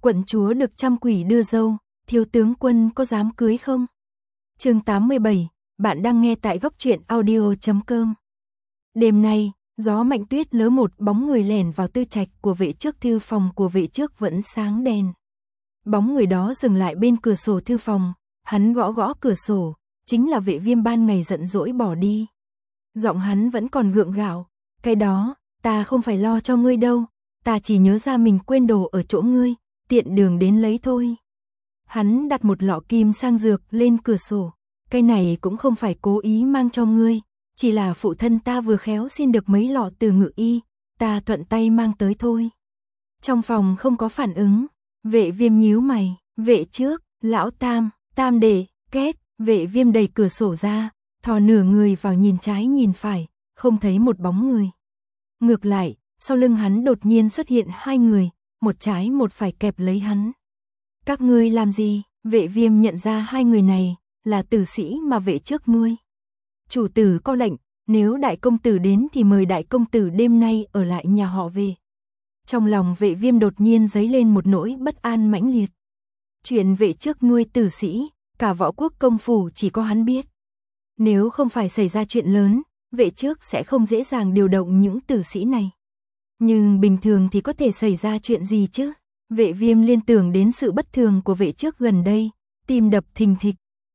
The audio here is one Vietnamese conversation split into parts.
Quận chúa được trăm quỷ đưa dâu, thiếu tướng quân có dám cưới không? Chương 87, bạn đang nghe tại góc truyện audio.com. Đêm nay, gió mạnh tuyết lớ một bóng người lẻn vào tư trạch của vệ trước, thư phòng của vệ trước vẫn sáng đèn. Bóng người đó dừng lại bên cửa sổ thư phòng, hắn gõ gõ cửa sổ, chính là Vệ Viêm ban ngày giận dỗi bỏ đi. Giọng hắn vẫn còn gượng gạo, cái đó, ta không phải lo cho ngươi đâu, ta chỉ nhớ ra mình quên đồ ở chỗ ngươi, tiện đường đến lấy thôi. Hắn đặt một lọ kim sang dược lên cửa sổ, cái này cũng không phải cố ý mang cho ngươi, chỉ là phụ thân ta vừa khéo xin được mấy lọ từ Ngự Y, ta thuận tay mang tới thôi. Trong phòng không có phản ứng, Vệ Viêm nhíu mày, vệ trước, lão tam, tam đệ, két, Vệ Viêm đẩy cửa sổ ra, thò nửa người vào nhìn trái nhìn phải, không thấy một bóng người. Ngược lại, sau lưng hắn đột nhiên xuất hiện hai người, một trái một phải kẹp lấy hắn. Các ngươi làm gì? Vệ Viêm nhận ra hai người này là tử sĩ mà vệ trước nuôi. Chủ tử có lệnh, nếu đại công tử đến thì mời đại công tử đêm nay ở lại nhà họ về. Trong lòng Vệ Viêm đột nhiên dấy lên một nỗi bất an mãnh liệt. Chuyện vệ trước nuôi tử sĩ, cả Võ Quốc công phủ chỉ có hắn biết. Nếu không phải xảy ra chuyện lớn, vệ trước sẽ không dễ dàng điều động những tử sĩ này. Nhưng bình thường thì có thể xảy ra chuyện gì chứ? Vệ Viêm liên tưởng đến sự bất thường của vệ trước gần đây, tim đập thình thịch.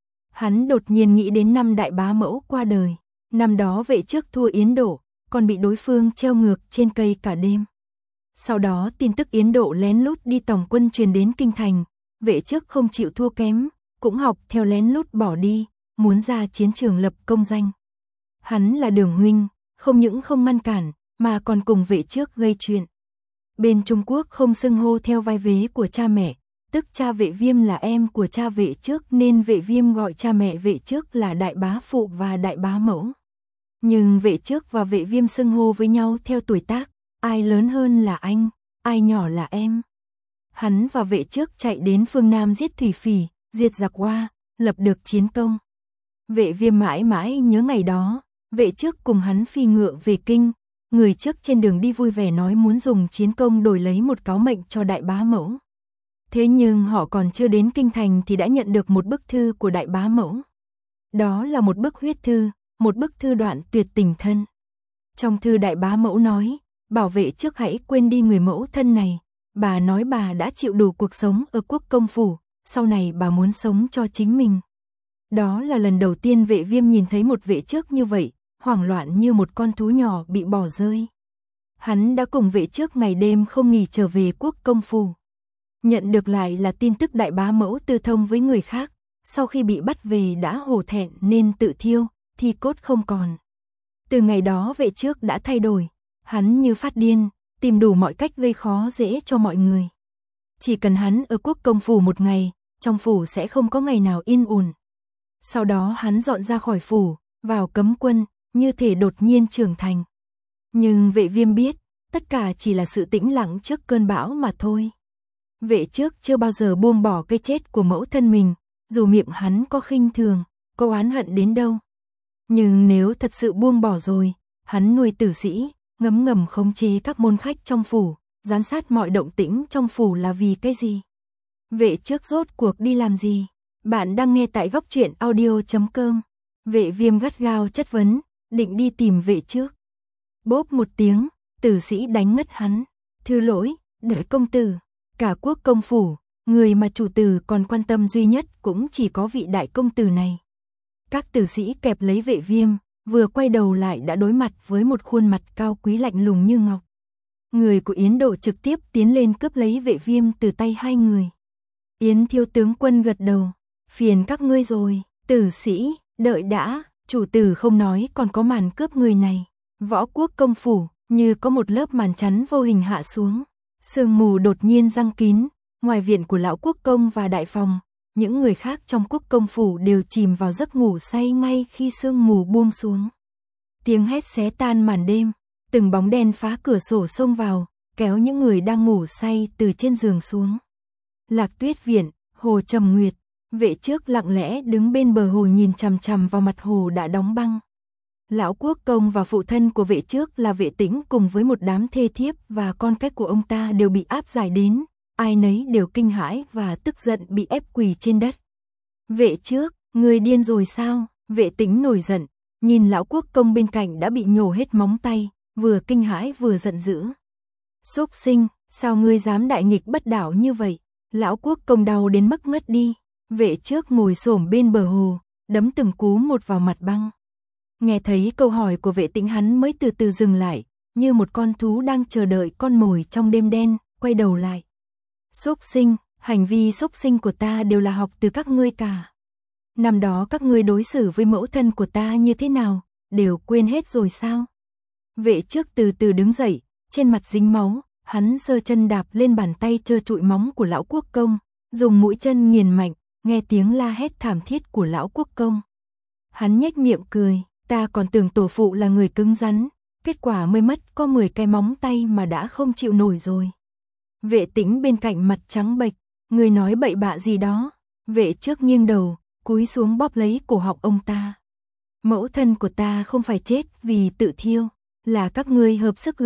Hắn đột nhiên nghĩ đến năm đại bá mẫu qua đời. Năm đó vệ trước thua Yến Độ, còn bị đối phương treo ngược trên cây cả đêm. Sau đó tin tức Yến Độ lén lút đi tòng quân truyền đến kinh thành, vệ trước không chịu thua kém, cũng học theo lén lút bỏ đi, muốn ra chiến trường lập công danh. Hắn là Đường huynh, không những không ngăn cản, mà còn cùng vệ trước gây chuyện. Bên Trung Quốc không xưng hô theo vai vế của cha mẹ, tức cha Vệ Viêm là em của cha vệ trước nên Vệ Viêm gọi cha mẹ vệ trước là đại bá phụ và đại bá mẫu. Nhưng vệ trước và Vệ Viêm xưng hô với nhau theo tuổi tác, ai lớn hơn là anh, ai nhỏ là em. Hắn và vệ trước chạy đến phương Nam giết thủy phỉ, diệt giặc Hoa, lập được chiến công. Vệ Viêm mãi mãi nhớ ngày đó, vệ trước cùng hắn phi ngựa về kinh. Người trước trên đường đi vui vẻ nói muốn dùng chiến công đổi lấy một cáo mệnh cho đại bá mẫu. Thế nhưng họ còn chưa đến kinh thành thì đã nhận được một bức thư của đại bá mẫu. Đó là một bức huyết thư, một bức thư đoạn tuyệt tình thân. Trong thư đại bá mẫu nói, bảo vệ trước hãy quên đi người mẫu thân này. Bà nói bà đã chịu đủ cuộc sống ở quốc công phủ, sau này bà muốn sống cho chính mình. Đó là lần đầu tiên Vệ Viêm nhìn thấy một vệ trước như vậy, hoảng loạn như một con thú nhỏ bị bỏ rơi. Hắn đã cùng vệ trước ngày đêm không nghỉ trở về quốc công phủ. Nhận được lại là tin tức đại bá mẫu tư thông với người khác, sau khi bị bắt về đã hổ thẹn nên tự thiêu, thi cốt không còn. Từ ngày đó vệ trước đã thay đổi, hắn như phát điên, tìm đủ mọi cách gây khó dễ cho mọi người. Chỉ cần hắn ở quốc công phủ một ngày, trong phủ sẽ không có ngày nào yên ổn. Sau đó hắn dọn ra khỏi phủ, vào cấm quân, như thể đột nhiên trưởng thành. Nhưng Vệ Viêm biết, tất cả chỉ là sự tĩnh lặng trước cơn bão mà thôi. Vệ trước chưa bao giờ buông bỏ cái chết của mẫu thân mình, dù miệng hắn có khinh thường, có oán hận đến đâu. Nhưng nếu thật sự buông bỏ rồi, hắn nuôi tử sĩ, ngấm ngầm khống chế các môn khách trong phủ, giám sát mọi động tĩnh trong phủ là vì cái gì? Vệ trước rốt cuộc đi làm gì? Bạn đang nghe tại góc truyện audio.com. Vệ Viêm gắt gao chất vấn, định đi tìm vệ trước. Bốp một tiếng, tử sĩ đánh ngất hắn. Thư lỗi, đợi công tử. Cả quốc công phủ, người mà chủ tử còn quan tâm duy nhất cũng chỉ có vị đại công tử này. Các tử sĩ kẹp lấy Vệ Viêm, vừa quay đầu lại đã đối mặt với một khuôn mặt cao quý lạnh lùng như ngọc. Người của Yến Độ trực tiếp tiến lên cướp lấy Vệ Viêm từ tay hai người. Yến thiếu tướng quân gật đầu, phiền các ngươi rồi, tử sĩ, đợi đã, chủ tử không nói còn có màn cướp người này. Võ Quốc công phủ, như có một lớp màn chắn vô hình hạ xuống. Sương mù đột nhiên giăng kín, ngoài viện của lão quốc công và đại phòng, những người khác trong quốc công phủ đều chìm vào giấc ngủ say ngay khi sương mù buông xuống. Tiếng hét xé tan màn đêm, từng bóng đen phá cửa sổ xông vào, kéo những người đang ngủ say từ trên giường xuống. Lạc Tuyết viện, hồ Trầm Nguyệt, vệ trước lặng lẽ đứng bên bờ hồ nhìn chằm chằm vào mặt hồ đã đóng băng. Lão quốc công và phụ thân của vệ trước là Vệ Tĩnh cùng với một đám thê thiếp và con cái của ông ta đều bị áp giải đến, ai nấy đều kinh hãi và tức giận bị ép quỳ trên đất. Vệ trước, người điên rồi sao? Vệ Tĩnh nổi giận, nhìn lão quốc công bên cạnh đã bị nhổ hết móng tay, vừa kinh hãi vừa giận dữ. Súc sinh, sao ngươi dám đại nghịch bất đạo như vậy? Lão quốc công đau đến mức ngất đi. Vệ trước ngồi xổm bên bờ hồ, đấm từng cú một vào mặt băng. Nghe thấy câu hỏi của Vệ Tĩnh, hắn mới từ từ dừng lại, như một con thú đang chờ đợi con mồi trong đêm đen, quay đầu lại. Súc sinh, hành vi súc sinh của ta đều là học từ các ngươi cả. Năm đó các ngươi đối xử với mẫu thân của ta như thế nào, đều quên hết rồi sao? Vệ trước từ từ đứng dậy, trên mặt dính máu, hắn giơ chân đạp lên bàn tay trơ trụi móng của lão quốc công, dùng mũi chân nghiền mạnh, nghe tiếng la hét thảm thiết của lão quốc công. Hắn nhếch miệng cười, ta còn tưởng tổ phụ là người cứng rắn, kết quả mới mất có 10 cái móng tay mà đã không chịu nổi rồi. Vệ Tĩnh bên cạnh mặt trắng bệch, người nói bậy bạ gì đó. Vệ trước nghiêng đầu, cúi xuống bóp lấy cổ họng ông ta. Mẫu thân của ta không phải chết vì tự thiêu, là các ngươi hợp sức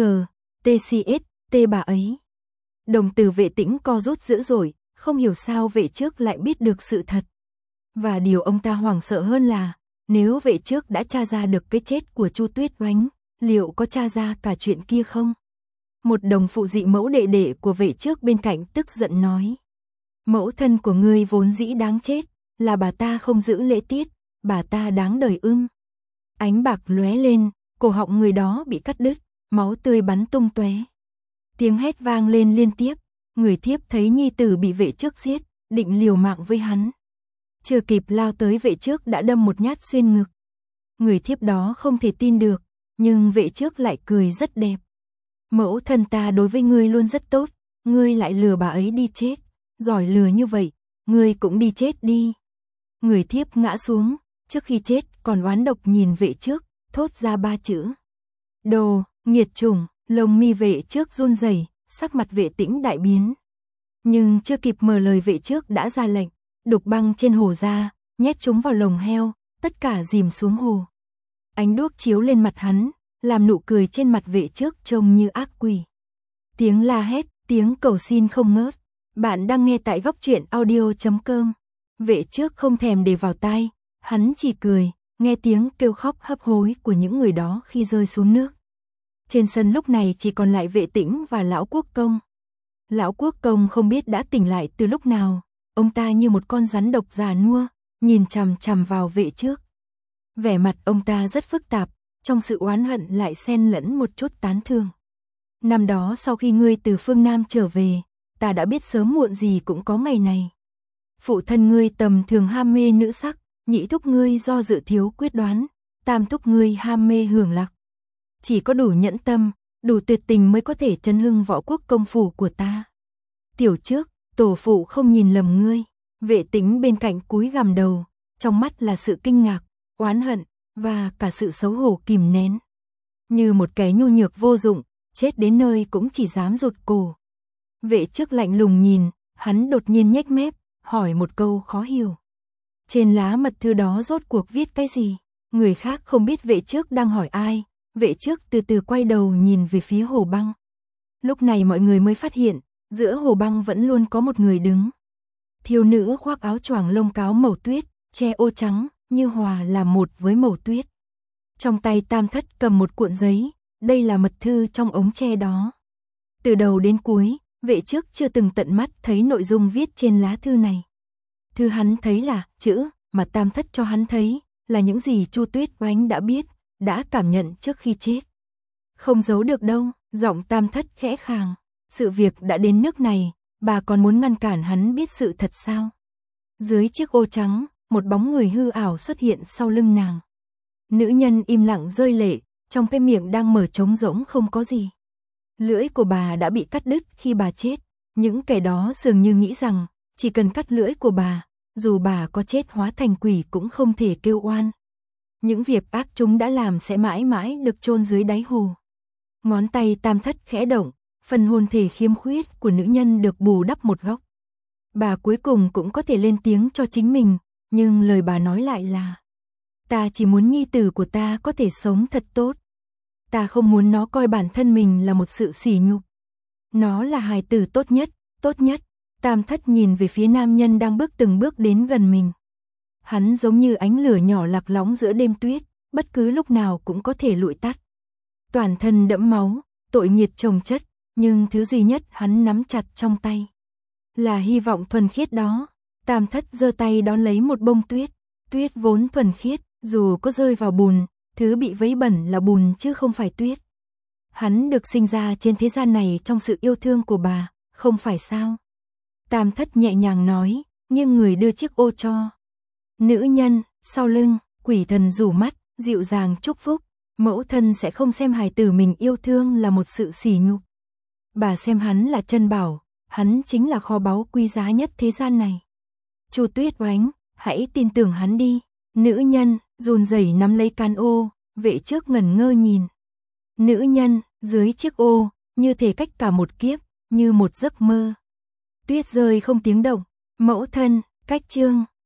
TCS, bà ấy. Đồng tử Vệ Tĩnh co rút dữ dội, không hiểu sao vệ trước lại biết được sự thật. Và điều ông ta hoảng sợ hơn là, nếu vệ trước đã tra ra được cái chết của Chu Tuyết Oánh, liệu có tra ra cả chuyện kia không? Một đồng phụ dị mẫu đệ đệ của vệ trước bên cạnh tức giận nói. Mẫu thân của ngươi vốn dĩ đáng chết, là bà ta không giữ lễ tiết, bà ta đáng đời Ánh bạc lóe lên, cổ họng người đó bị cắt đứt, máu tươi bắn tung tóe. Tiếng hét vang lên liên tiếp, người thiếp thấy nhi tử bị vệ trước giết, định liều mạng với hắn. Chưa kịp lao tới vệ trước đã đâm một nhát xuyên ngực. Người thiếp đó không thể tin được, nhưng vệ trước lại cười rất đẹp. Mẫu thân ta đối với ngươi luôn rất tốt, ngươi lại lừa bà ấy đi chết, giỏi lừa như vậy, ngươi cũng đi chết đi. Người thiếp ngã xuống, trước khi chết còn oán độc nhìn vệ trước, thốt ra 3 chữ. Đồ, nghiệt chủng, lông mi vệ trước run rẩy, sắc mặt Vệ Tĩnh đại biến. Nhưng chưa kịp mở lời vệ trước đã ra lệnh, đục băng trên hồ ra, nhét chúng vào lồng heo, tất cả dìm xuống hồ. Ánh đuốc chiếu lên mặt hắn, làm nụ cười trên mặt vệ trước trông như ác quỷ. Tiếng la hét, tiếng cầu xin không ngớt. Bạn đang nghe tại góc truyện audio.com. Vệ trước không thèm để vào tai, hắn chỉ cười, nghe tiếng kêu khóc hấp hối của những người đó khi rơi xuống nước. Trên sân lúc này chỉ còn lại Vệ Tĩnh và lão quốc công. Lão quốc công không biết đã tỉnh lại từ lúc nào, ông ta như một con rắn độc già nua, nhìn chằm chằm vào vệ trước. Vẻ mặt ông ta rất phức tạp, trong sự oán hận lại xen lẫn một chút tán thương. Năm đó sau khi ngươi từ phương Nam trở về, ta đã biết sớm muộn gì cũng có ngày này. Phụ thân ngươi tầm thường ham mê nữ sắc, nhị thúc ngươi do dự thiếu quyết đoán, tam thúc ngươi ham mê hưởng lạc. Chỉ có đủ nhẫn tâm, đủ tuyệt tình mới có thể chấn hưng võ quốc công phủ của ta. Tiểu trước, tổ phụ không nhìn lầm ngươi. Vệ Tĩnh bên cạnh cúi gằm đầu, trong mắt là sự kinh ngạc, oán hận và cả sự xấu hổ kìm nén. Như một kẻ nhu nhược vô dụng, chết đến nơi cũng chỉ dám rụt cổ. Vệ trước lạnh lùng nhìn, hắn đột nhiên nhếch mép, hỏi một câu khó hiểu. Trên lá mật thư đó rốt cuộc viết cái gì? Người khác không biết vệ trước đang hỏi ai. Vệ trước từ từ quay đầu nhìn về phía hồ băng. Lúc này mọi người mới phát hiện, giữa hồ băng vẫn luôn có một người đứng. Thiếu nữ khoác áo choàng lông cáo màu tuyết, che ô trắng, như hòa làm một với màu tuyết. Trong tay Tam Thất cầm một cuộn giấy, đây là mật thư trong ống tre đó. Từ đầu đến cuối, vệ trước chưa từng tận mắt thấy nội dung viết trên lá thư này. Thư hắn thấy là chữ mà Tam Thất cho hắn thấy, là những gì Chu Tuyết Oánh đã biết, đã cảm nhận trước khi chết. Không giấu được đâu, giọng Tam Thất khẽ khàng. Sự việc đã đến nước này, bà còn muốn ngăn cản hắn biết sự thật sao? Dưới chiếc ô trắng, một bóng người hư ảo xuất hiện sau lưng nàng. Nữ nhân im lặng rơi lệ, trong cái miệng đang mở trống rỗng không có gì. Lưỡi của bà đã bị cắt đứt khi bà chết. Những kẻ đó dường như nghĩ rằng, chỉ cần cắt lưỡi của bà, dù bà có chết hóa thành quỷ cũng không thể kêu oan. Những việc ác chúng đã làm sẽ mãi mãi được chôn dưới đáy hồ. Ngón tay Tam Thất khẽ động, phần hồn thể khiếm khuyết của nữ nhân được bù đắp một góc. Bà cuối cùng cũng có thể lên tiếng cho chính mình, nhưng lời bà nói lại là: ta chỉ muốn nhi tử của ta có thể sống thật tốt. Ta không muốn nó coi bản thân mình là một sự sỉ nhục. Nó là hài tử tốt nhất, tốt nhất. Tam Thất nhìn về phía nam nhân đang bước từng bước đến gần mình. Hắn giống như ánh lửa nhỏ lạc lõng giữa đêm tuyết, bất cứ lúc nào cũng có thể lụi tắt. Toàn thân đẫm máu, tội nghiệt chồng chất, nhưng thứ duy nhất hắn nắm chặt trong tay là hy vọng thuần khiết đó. Tam Thất giơ tay đón lấy một bông tuyết, tuyết vốn thuần khiết, dù có rơi vào bùn, thứ bị vấy bẩn là bùn chứ không phải tuyết. Hắn được sinh ra trên thế gian này trong sự yêu thương của bà, không phải sao? Tam Thất nhẹ nhàng nói, nhưng người đưa chiếc ô cho. Nữ nhân, sau lưng, quỷ thần rủ mắt, dịu dàng chúc phúc, mẫu thân sẽ không xem hài tử mình yêu thương là một sự sỉ nhục. Bà xem hắn là chân bảo, hắn chính là kho báu quý giá nhất thế gian này. Chu Tuyết Oánh, hãy tin tưởng hắn đi. Nữ nhân, run rẩy nắm lấy can ô, vệ trước ngẩn ngơ nhìn. Nữ nhân, dưới chiếc ô, như thể cách cả một kiếp, như một giấc mơ. Tuyết rơi không tiếng động, mẫu thân, cách chương.